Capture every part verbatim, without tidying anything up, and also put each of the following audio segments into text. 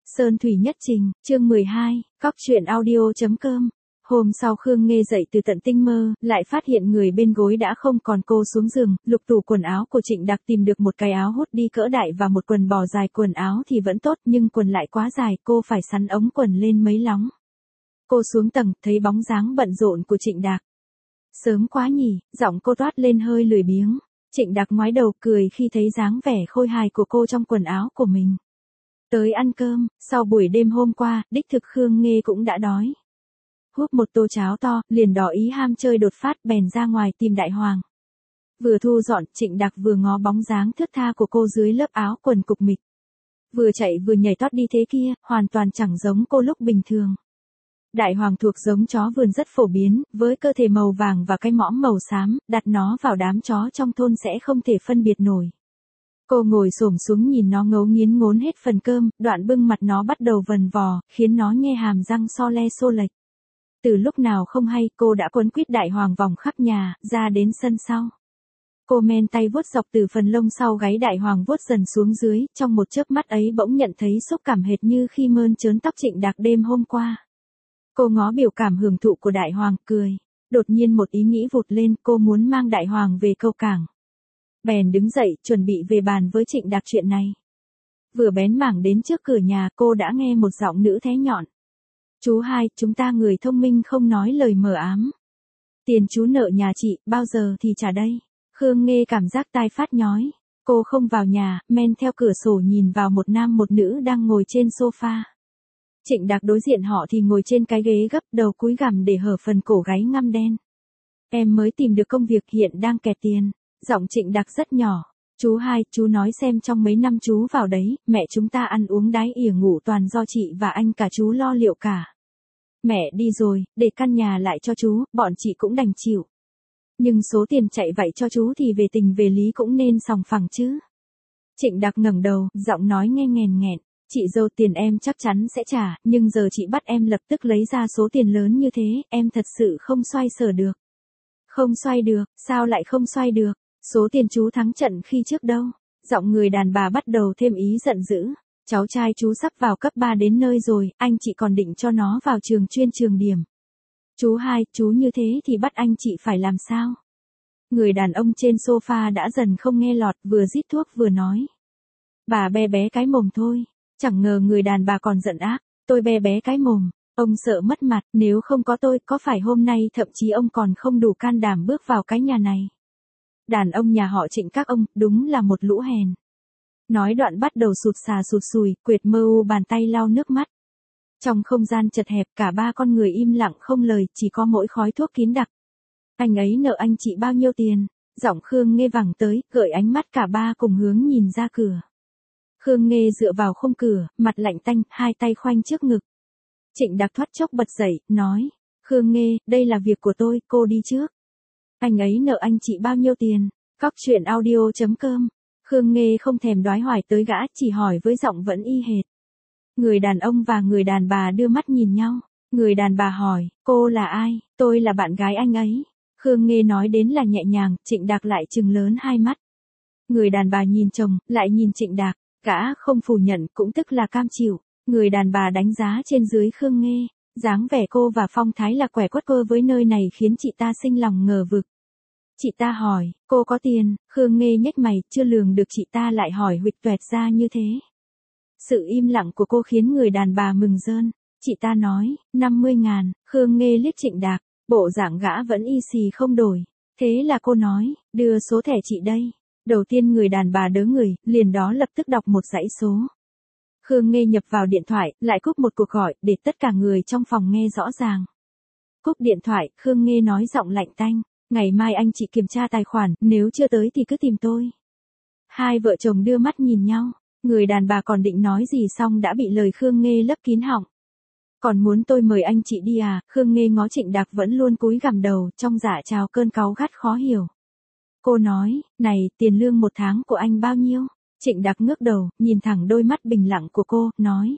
Sơn Thủy Nhất Trình, chương mười hai, cóc truyện audio.com. Hôm sau Khương Nghê dậy từ tận tinh mơ, lại phát hiện người bên gối đã không còn, cô xuống giường, lục tủ quần áo của Trịnh Đạc tìm được một cái áo hút đi cỡ đại và một quần bò dài. Quần áo thì vẫn tốt nhưng quần lại quá dài, cô phải sắn ống quần lên mấy lóng. Cô xuống tầng, thấy bóng dáng bận rộn của Trịnh Đạc. Sớm quá nhỉ, giọng cô toát lên hơi lười biếng. Trịnh Đạc ngoái đầu cười khi thấy dáng vẻ khôi hài của cô trong quần áo của mình. Tới ăn cơm, sau buổi đêm hôm qua, đích thực Khương Nghê cũng đã đói. Húp một tô cháo to, liền đỏ ý ham chơi đột phát, bèn ra ngoài tìm Đại Hoàng. Vừa thu dọn, Trịnh Đạc vừa ngó bóng dáng thướt tha của cô dưới lớp áo quần cục mịch. Vừa chạy vừa nhảy tót đi thế kia, hoàn toàn chẳng giống cô lúc bình thường. Đại Hoàng thuộc giống chó vườn rất phổ biến, với cơ thể màu vàng và cái mõm màu xám, đặt nó vào đám chó trong thôn sẽ không thể phân biệt nổi. Cô ngồi xổm xuống nhìn nó ngấu nghiến ngốn hết phần cơm, đoạn bưng mặt nó bắt đầu vần vò, khiến nó nhe hàm răng so le xô lệch. Từ lúc nào không hay, cô đã quấn quýt Đại Hoàng vòng khắp nhà, ra đến sân sau. Cô men tay vuốt dọc từ phần lông sau gáy Đại Hoàng vuốt dần xuống dưới, trong một chớp mắt ấy bỗng nhận thấy xúc cảm hệt như khi mơn trớn tóc Trịnh Đạc đêm hôm qua. Cô ngó biểu cảm hưởng thụ của Đại Hoàng, cười. Đột nhiên một ý nghĩ vụt lên, cô muốn mang Đại Hoàng về câu cảng. Bèn đứng dậy, chuẩn bị về bàn với Trịnh Đạc chuyện này. Vừa bén mảng đến trước cửa nhà, cô đã nghe một giọng nữ thé nhọn. Chú hai, chúng ta người thông minh không nói lời mờ ám. Tiền chú nợ nhà chị, bao giờ thì trả đây? Khương Nghê cảm giác tai phát nhói. Cô không vào nhà, men theo cửa sổ nhìn vào một nam một nữ đang ngồi trên sofa. Trịnh Đạc đối diện họ thì ngồi trên cái ghế gấp, đầu cúi gằm để hở phần cổ gáy ngăm đen. Em mới tìm được công việc, hiện đang kẹt tiền. Giọng Trịnh Đạc rất nhỏ. Chú hai, chú nói xem trong mấy năm chú vào đấy, mẹ chúng ta ăn uống đái ỉa ngủ toàn do chị và anh cả chú lo liệu cả. Mẹ đi rồi, để căn nhà lại cho chú, bọn chị cũng đành chịu. Nhưng số tiền chạy vậy cho chú thì về tình về lý cũng nên sòng phẳng chứ. Trịnh Đạc ngẩng đầu, giọng nói nghe nghèn nghẹn. Chị dâu, tiền em chắc chắn sẽ trả, nhưng giờ chị bắt em lập tức lấy ra số tiền lớn như thế, em thật sự không xoay sở được. Không xoay được, sao lại không xoay được? Số tiền chú thắng trận khi trước đâu? Giọng người đàn bà bắt đầu thêm ý giận dữ. Cháu trai chú sắp vào cấp ba đến nơi rồi, anh chị còn định cho nó vào trường chuyên trường điểm. Chú hai, chú như thế thì bắt anh chị phải làm sao? Người đàn ông trên sofa đã dần không nghe lọt, vừa rít thuốc vừa nói. Bà be bé cái mồm thôi. Chẳng ngờ người đàn bà còn giận ác. Tôi be bé cái mồm. Ông sợ mất mặt, nếu không có tôi, có phải hôm nay thậm chí ông còn không đủ can đảm bước vào cái nhà này. Đàn ông nhà họ Trịnh các ông, đúng là một lũ hèn. Nói đoạn bắt đầu sụt sà sụt sùi, quệt mơ u bàn tay lau nước mắt. Trong không gian chật hẹp, cả ba con người im lặng không lời, chỉ có mỗi khói thuốc kín đặc. Anh ấy nợ anh chị bao nhiêu tiền? Giọng Khương Nghê vẳng tới, gợi ánh mắt cả ba cùng hướng nhìn ra cửa. Khương Nghê dựa vào khung cửa, mặt lạnh tanh, hai tay khoanh trước ngực. Trịnh Đạc thoát chốc bật dậy, nói. Khương Nghê, đây là việc của tôi, cô đi trước. Anh ấy nợ anh chị bao nhiêu tiền? Cóc truyện audio.com. Khương Nghê không thèm đoái hoài tới gã, chỉ hỏi với giọng vẫn y hệt. Người đàn ông và người đàn bà đưa mắt nhìn nhau. Người đàn bà hỏi, cô là ai? Tôi là bạn gái anh ấy. Khương Nghê nói đến là nhẹ nhàng, Trịnh Đạc lại trừng lớn hai mắt. Người đàn bà nhìn chồng, lại nhìn Trịnh Đạc. Gã không phủ nhận, cũng tức là cam chịu. Người đàn bà đánh giá trên dưới Khương Nghê. Dáng vẻ cô và phong thái là quẻ quất cơ với nơi này khiến chị ta sinh lòng ngờ vực. Chị ta hỏi, cô có tiền? Khương Nghê nhếch mày, chưa lường được chị ta lại hỏi huỵch toẹt ra như thế. Sự im lặng của cô khiến người đàn bà mừng rơn. Chị ta nói, năm mươi ngàn, Khương Nghê liếc Trịnh Đạc, bộ dạng gã vẫn y xì không đổi. Thế là cô nói, đưa số thẻ chị đây. Đầu tiên người đàn bà đớ người, liền đó lập tức đọc một dãy số. Khương Nghê nhập vào điện thoại, lại cúp một cuộc gọi, để tất cả người trong phòng nghe rõ ràng. Cúp điện thoại, Khương Nghê nói giọng lạnh tanh. Ngày mai anh chị kiểm tra tài khoản, nếu chưa tới thì cứ tìm tôi. Hai vợ chồng đưa mắt nhìn nhau. Người đàn bà còn định nói gì xong đã bị lời Khương Nghê lấp kín họng. Còn muốn tôi mời anh chị đi à? Khương Nghê ngó Trịnh Đạc vẫn luôn cúi gằm đầu, trong dạ trào cơn cáu gắt khó hiểu. Cô nói, này, tiền lương một tháng của anh bao nhiêu? Trịnh Đạc ngước đầu, nhìn thẳng đôi mắt bình lặng của cô, nói.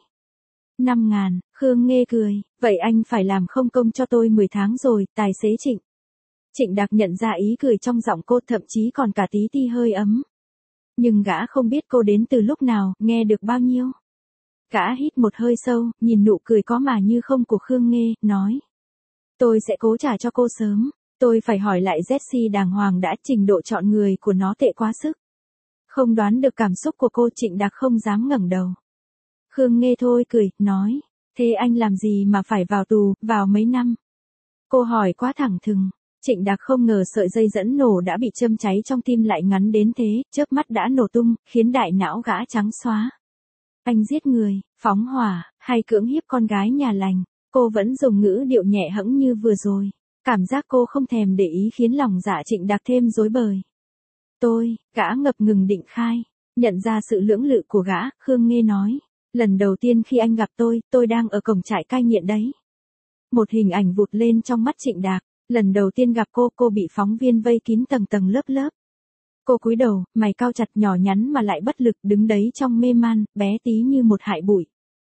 Năm ngàn, Khương Nghê cười, vậy anh phải làm không công cho tôi mười tháng rồi, tài xế Trịnh. Trịnh Đạc nhận ra ý cười trong giọng cô, thậm chí còn cả tí ti hơi ấm. Nhưng gã không biết cô đến từ lúc nào, nghe được bao nhiêu. Gã hít một hơi sâu, nhìn nụ cười có mà như không của Khương Nghê, nói. Tôi sẽ cố trả cho cô sớm. Tôi phải hỏi lại Jessie đàng hoàng đã, trình độ chọn người của nó tệ quá sức. Không đoán được cảm xúc của cô, Trịnh Đạc không dám ngẩng đầu. Khương Nghê thôi cười, nói. Thế anh làm gì mà phải vào tù, vào mấy năm? Cô hỏi quá thẳng thừng. Trịnh Đạc không ngờ sợi dây dẫn nổ đã bị châm cháy trong tim lại ngắn đến thế, chớp mắt đã nổ tung, khiến đại não gã trắng xóa. Anh giết người, phóng hỏa, hay cưỡng hiếp con gái nhà lành? Cô vẫn dùng ngữ điệu nhẹ hẫng như vừa rồi. Cảm giác cô không thèm để ý khiến lòng dạ Trịnh Đạc thêm rối bời. Tôi, gã ngập ngừng định khai. Nhận ra sự lưỡng lự của gã, Khương Nghê nói. Lần đầu tiên khi anh gặp tôi, tôi đang ở cổng trại cai nghiện đấy. Một hình ảnh vụt lên trong mắt Trịnh Đạc. Lần đầu tiên gặp cô, cô bị phóng viên vây kín tầng tầng lớp lớp. Cô cúi đầu, mày cau chặt, nhỏ nhắn mà lại bất lực, đứng đấy trong mê man, bé tí như một hại bụi.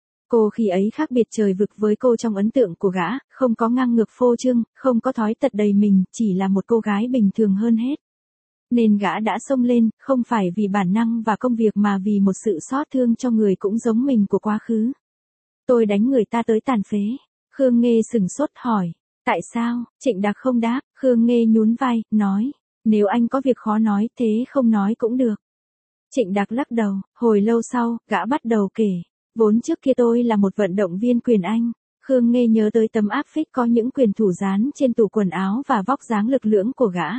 Cô khi ấy khác biệt trời vực với cô trong ấn tượng của gã, không có ngang ngược phô trương, không có thói tật đầy mình, chỉ là một cô gái bình thường hơn hết. Nên gã đã xông lên, không phải vì bản năng và công việc mà vì một sự xót thương cho người cũng giống mình của quá khứ. Tôi đánh người ta tới tàn phế. Khương Nghê sừng sốt hỏi. Tại sao? Trịnh Đạc không đáp, Khương Nghê nhún vai, nói. Nếu anh có việc khó nói, thế không nói cũng được. Trịnh Đạc lắc đầu, hồi lâu sau, gã bắt đầu kể. Vốn trước kia tôi là một vận động viên quyền Anh. Khương Nghê nhớ tới tấm áp phích có những quyền thủ dán trên tủ quần áo và vóc dáng lực lưỡng của gã.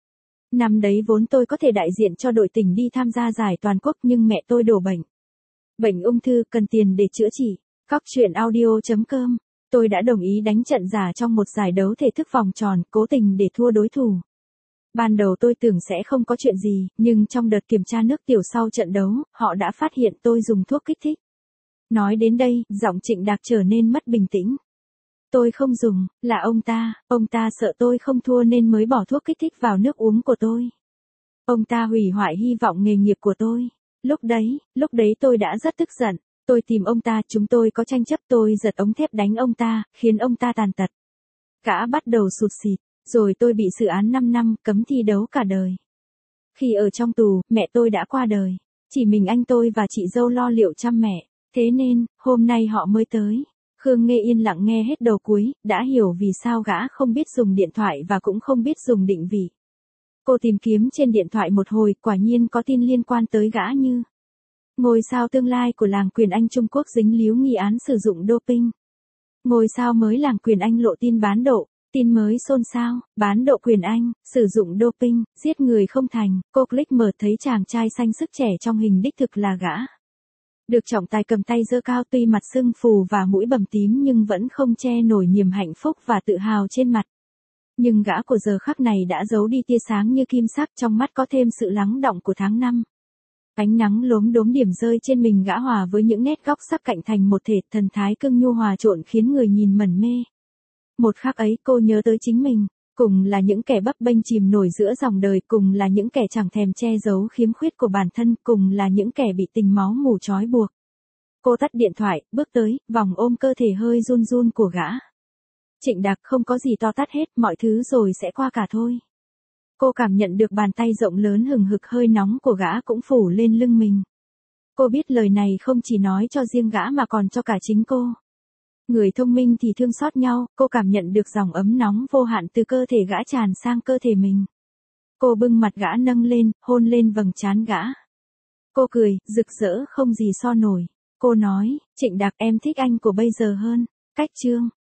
Năm đấy vốn tôi có thể đại diện cho đội tỉnh đi tham gia giải toàn quốc nhưng mẹ tôi đổ bệnh. Bệnh ung thư cần tiền để chữa trị. Cóc truyện audio chấm com. Tôi đã đồng ý đánh trận giả trong một giải đấu thể thức vòng tròn, cố tình để thua đối thủ. Ban đầu tôi tưởng sẽ không có chuyện gì, nhưng trong đợt kiểm tra nước tiểu sau trận đấu, họ đã phát hiện tôi dùng thuốc kích thích. Nói đến đây, giọng Trịnh Đạc trở nên mất bình tĩnh. Tôi không dùng, là ông ta, ông ta sợ tôi không thua nên mới bỏ thuốc kích thích vào nước uống của tôi. Ông ta hủy hoại hy vọng nghề nghiệp của tôi. Lúc đấy, lúc đấy tôi đã rất tức giận. Tôi tìm ông ta, chúng tôi có tranh chấp, tôi giật ống thép đánh ông ta, khiến ông ta tàn tật. Gã bắt đầu sụt sịt, rồi tôi bị xử án năm năm, cấm thi đấu cả đời. Khi ở trong tù, mẹ tôi đã qua đời. Chỉ mình anh tôi và chị dâu lo liệu chăm mẹ. Thế nên, hôm nay họ mới tới. Khương Nghê yên lặng nghe hết đầu cuối, đã hiểu vì sao gã không biết dùng điện thoại và cũng không biết dùng định vị. Cô tìm kiếm trên điện thoại một hồi, quả nhiên có tin liên quan tới gã như ngôi sao tương lai của làng quyền Anh Trung Quốc dính líu nghi án sử dụng doping. Ngôi sao mới làng quyền Anh lộ tin bán độ, tin mới xôn xao, bán độ quyền Anh, sử dụng doping, giết người không thành. Cô click mở thấy chàng trai xanh sức trẻ trong hình đích thực là gã. Được trọng tài cầm tay giơ cao, tuy mặt sưng phù và mũi bầm tím nhưng vẫn không che nổi niềm hạnh phúc và tự hào trên mặt. Nhưng gã của giờ khắc này đã giấu đi tia sáng như kim sắc, trong mắt có thêm sự lắng đọng của tháng năm. Ánh nắng lốm đốm điểm rơi trên mình gã hòa với những nét góc sắc cạnh thành một thể, thần thái cưng nhu hòa trộn khiến người nhìn mẩn mê. Một khắc ấy cô nhớ tới chính mình, cùng là những kẻ bấp bênh chìm nổi giữa dòng đời, cùng là những kẻ chẳng thèm che giấu khiếm khuyết của bản thân, cùng là những kẻ bị tình máu mủ trói buộc. Cô tắt điện thoại, bước tới, vòng ôm cơ thể hơi run run của gã. Trịnh Đạc, không có gì to tát hết, mọi thứ rồi sẽ qua cả thôi. Cô cảm nhận được bàn tay rộng lớn hừng hực hơi nóng của gã cũng phủ lên lưng mình. Cô biết lời này không chỉ nói cho riêng gã mà còn cho cả chính cô. Người thông minh thì thương xót nhau, cô cảm nhận được dòng ấm nóng vô hạn từ cơ thể gã tràn sang cơ thể mình. Cô bưng mặt gã nâng lên, hôn lên vầng trán gã. Cô cười, rực rỡ không gì so nổi. Cô nói, Trịnh Đạc, em thích anh của bây giờ hơn. Cách chương.